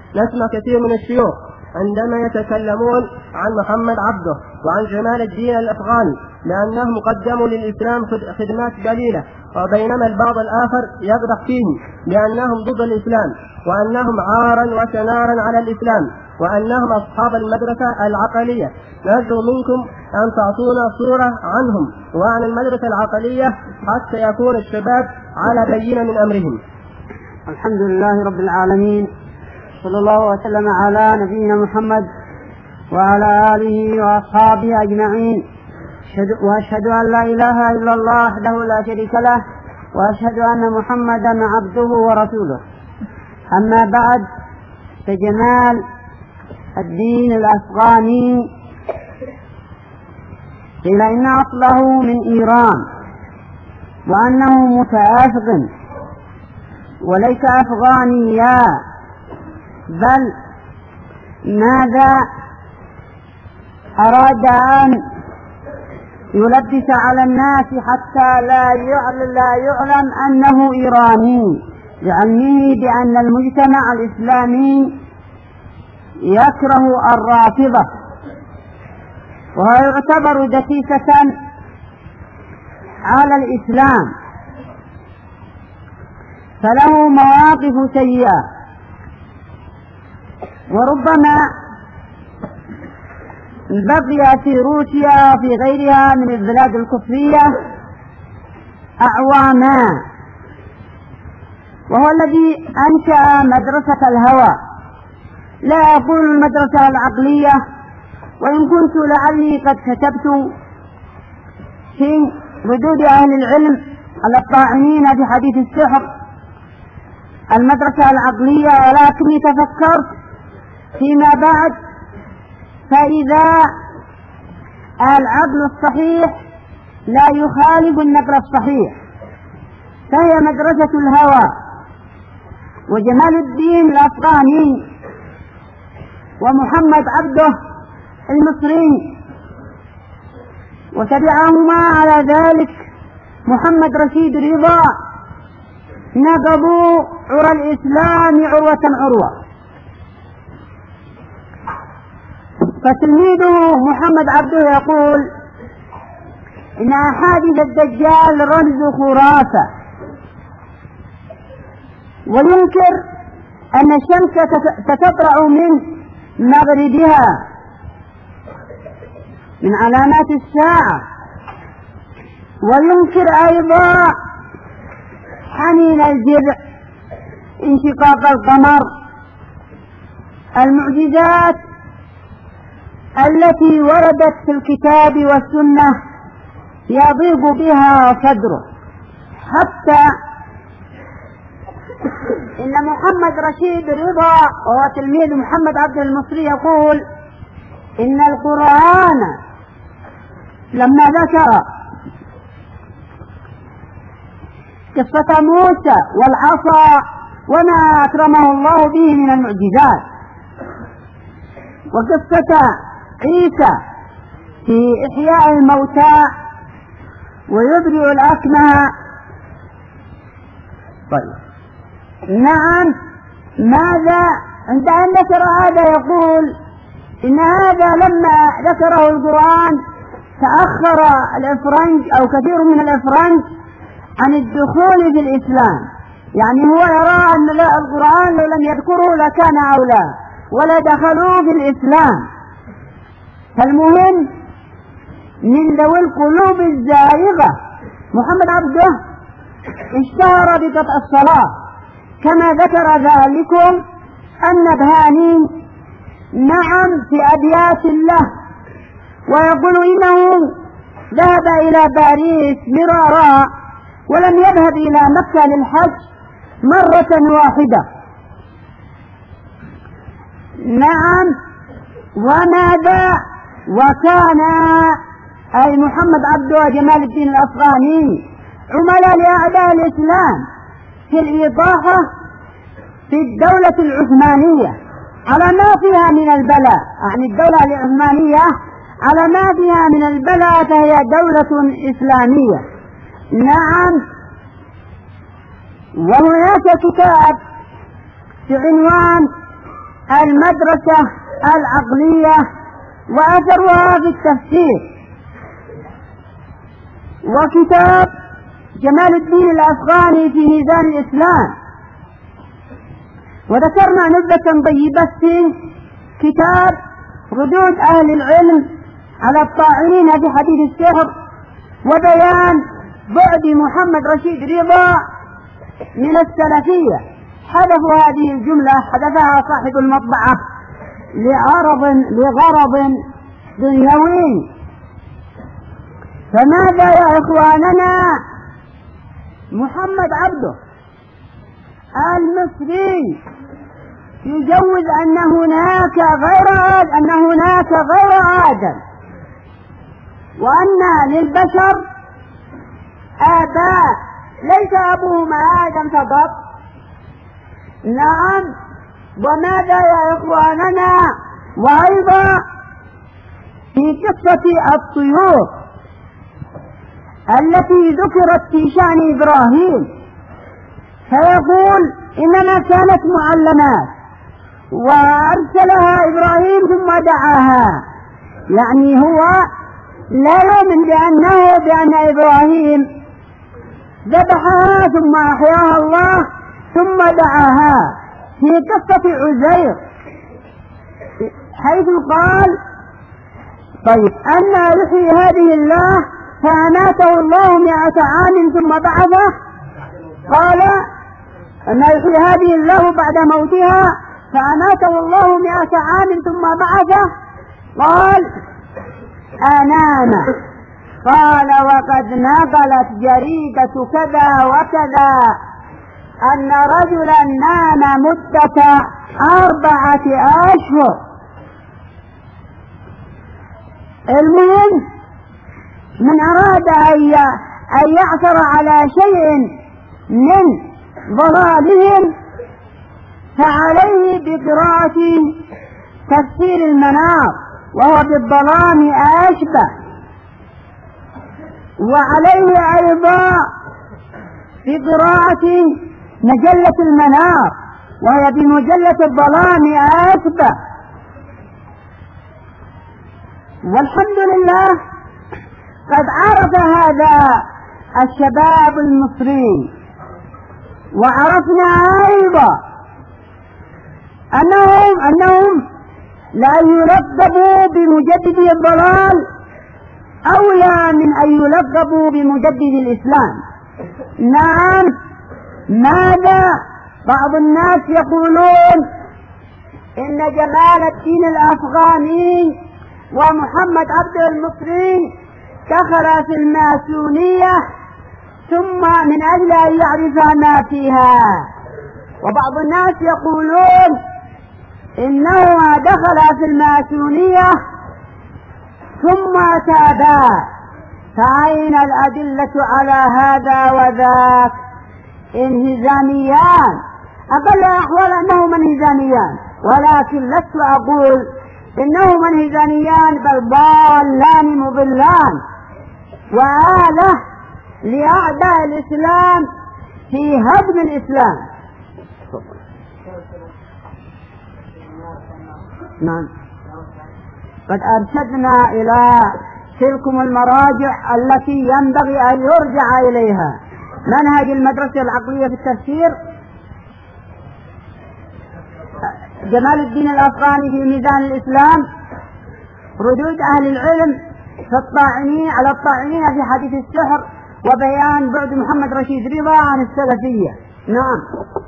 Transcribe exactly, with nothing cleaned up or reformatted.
نسمع كثير من الشيوخ عندما يتكلمون عن محمد عبده وعن جمال الدين الأفغاني لأنهم قدموا للإسلام خدمات قليلة، وبينما البعض الآخر يقدح فيهم لأنهم ضد الإسلام وأنهم عارا وشنارا على الإسلام وأنهم أصحاب المدرسة العقلية. نرجو منكم أن تعطونا صورة عنهم وعن المدرسة العقلية حتى يكون الشباب على بينة من أمرهم. الحمد لله رب العالمين، صلى الله وسلم على نبينا محمد وعلى آله وأصحابه أجمعين، وأشهد أن لا إله إلا الله وحده لا شريك له، وأشهد أن محمدا عبده ورسوله. أما بعد، فجمال الدين الأفغاني قيل إن أصله من إيران، وأنه متأفغن وليس أفغانيا، بل ماذا أراد أن يلبس على الناس حتى لا يعلم, لا يعلم أنه إيراني، لعلمه بأن المجتمع الإسلامي يكره الرافضة، وهو يعتبر دسيسة على الإسلام، فله مواقف سيئة، وربما بقي في روسيا وفي غيرها من البلاد الكفرية أعواما، وهو الذي أنشأ مدرسة الهوى. لا أقول المدرسة العقلية، وإن كنت لعلي قد كتبت في ردود أهل العلم على الطاعنين في حديث السحر المدرسة العقلية، ولكني تفكرت فيما بعد فإذا العقل الصحيح لا يخالف النقل الصحيح، فهي مدرسة الهوى. وجمال الدين الأفغاني ومحمد عبده المصري وتبعهما على ذلك محمد رشيد رضا نقضوا عرى الإسلام عروة عروة. فتلميذه محمد عبده يقول إن أحاديث الدجال رمز خرافة، وينكر أن الشمس ستطلع من مغربها من علامات الساعة، وينكر أيضا حنين الجذع، انشقاق القمر، المعجزات التي وردت في الكتاب والسنة يضيق بها صدره. حتى إن محمد رشيد رضا وهو تلميذ محمد عبد المصري يقول إن القرآن لما ذكر قصة موسى والعصا وما أكرمه الله به من المعجزات، وقصة عيسى في إحياء الموتى ويبرئ الأكمه. طيب، نعم، ماذا عند أن ذكر هذا يقول إن هذا لما ذكره القرآن تأخر الإفرنج أو كثير من الإفرنج عن الدخول في الإسلام، يعني هو يرى أن القرآن لو لم يذكره لكان أولى ولا دخلوا في الإسلام. فالمهم من ذوي القلوب الزائغة محمد عبده اشتهر بقطع الصلاة، كما ذكر ذلكم النبهاني نعم في أبيات له، ويقول إنه ذهب إلى باريس مرارا ولم يذهب إلى مكة للحج مرة واحدة. نعم، وماذا وكان أي محمد عبده وجمال الدين الأفغاني عملاء لأعداء الإسلام في الإيضاحة في الدولة العثمانية على ما فيها من البلاء، يعني الدولة العثمانية على ما فيها من البلاء فهي دولة إسلامية. نعم، وهناك كتاب بعنوان المدرسة العقلية وأثرها في التفسير، وكتاب جمال الدين الأفغاني في ميزان الإسلام. وذكرنا نبذة طيبة في كتاب ردود أهل العلم على الطاعنين في حديث السحر، وبيان بعد محمد رشيد رضا من السلفية. حذفوا هذه الجملة، حذفها صاحب المطبعة لغرض لغرض دنيوي. فماذا يا إخواننا؟ محمد عبده المصري يجوز أن هناك غير آدم، أن هناك غير آدم، وأن للبشر آباء ليس أبوهما آدم فقط. نعم. وماذا يا إخواننا؟ وأيضا في قصة الطيور التي ذكرت في شأن إبراهيم، فيقول إنما كانت معلمات وأرسلها إبراهيم ثم دعاها، يعني هو لا يؤمن بأنه بأن إبراهيم ذبحها ثم أحياها الله ثم دعاها. في قصة عزير حيث قال طيب أن يحيي هذه الله فأماته الله مئة عام ثم بعثه، قال أن يحيي هذه الله بعد موتها فأماته الله مئة عام ثم بعثه، قال أنام. قال وقد نقلت جريدة كذا وكذا أن رجلا نام مدة أربعة أشهر. المهم من أراد أن يعثر على شيء من ضلالهم فعليه بقراءة تفسير المنار، وهو بالظلام أشبه، وعليه أيضا بقراءة مجلة المنار، وهي بمجلة الظلام أشبه. والحمد لله قد عرف هذا الشباب المصري، وعرفنا أيضا أنهم أنهم لا يلقبوا بمجددي الضلال أولى من أن يلقبوا بمجدد الإسلام. نعم. ماذا؟ بعض الناس يقولون إن جمال الدين الأفغاني ومحمد عبده المصري دخل في الماسونية ثم من أجل أن يعرف ما فيها، وبعض الناس يقولون إنه دخل في الماسونية ثم تابا. فأين الأدلة على هذا وذاك؟ انهزاميان، أقل أحوال أنهما انهزاميان، ولكن لست أقول إنهما انهزاميان بل ضالان مضلان، وآلة لأعداء الإسلام في هدم الإسلام. نعم. قد أرشدنا إلى تلكم المراجع التي ينبغي أن يرجع إليها: منهج المدرسة العقلية في التفسير، جمال الدين الأفغاني في ميزان الإسلام، ردود أهل العلم في الطاعنين على الطاعنين في حديث السحر، وبيان بعد محمد رشيد رضا عن السلفية. نعم.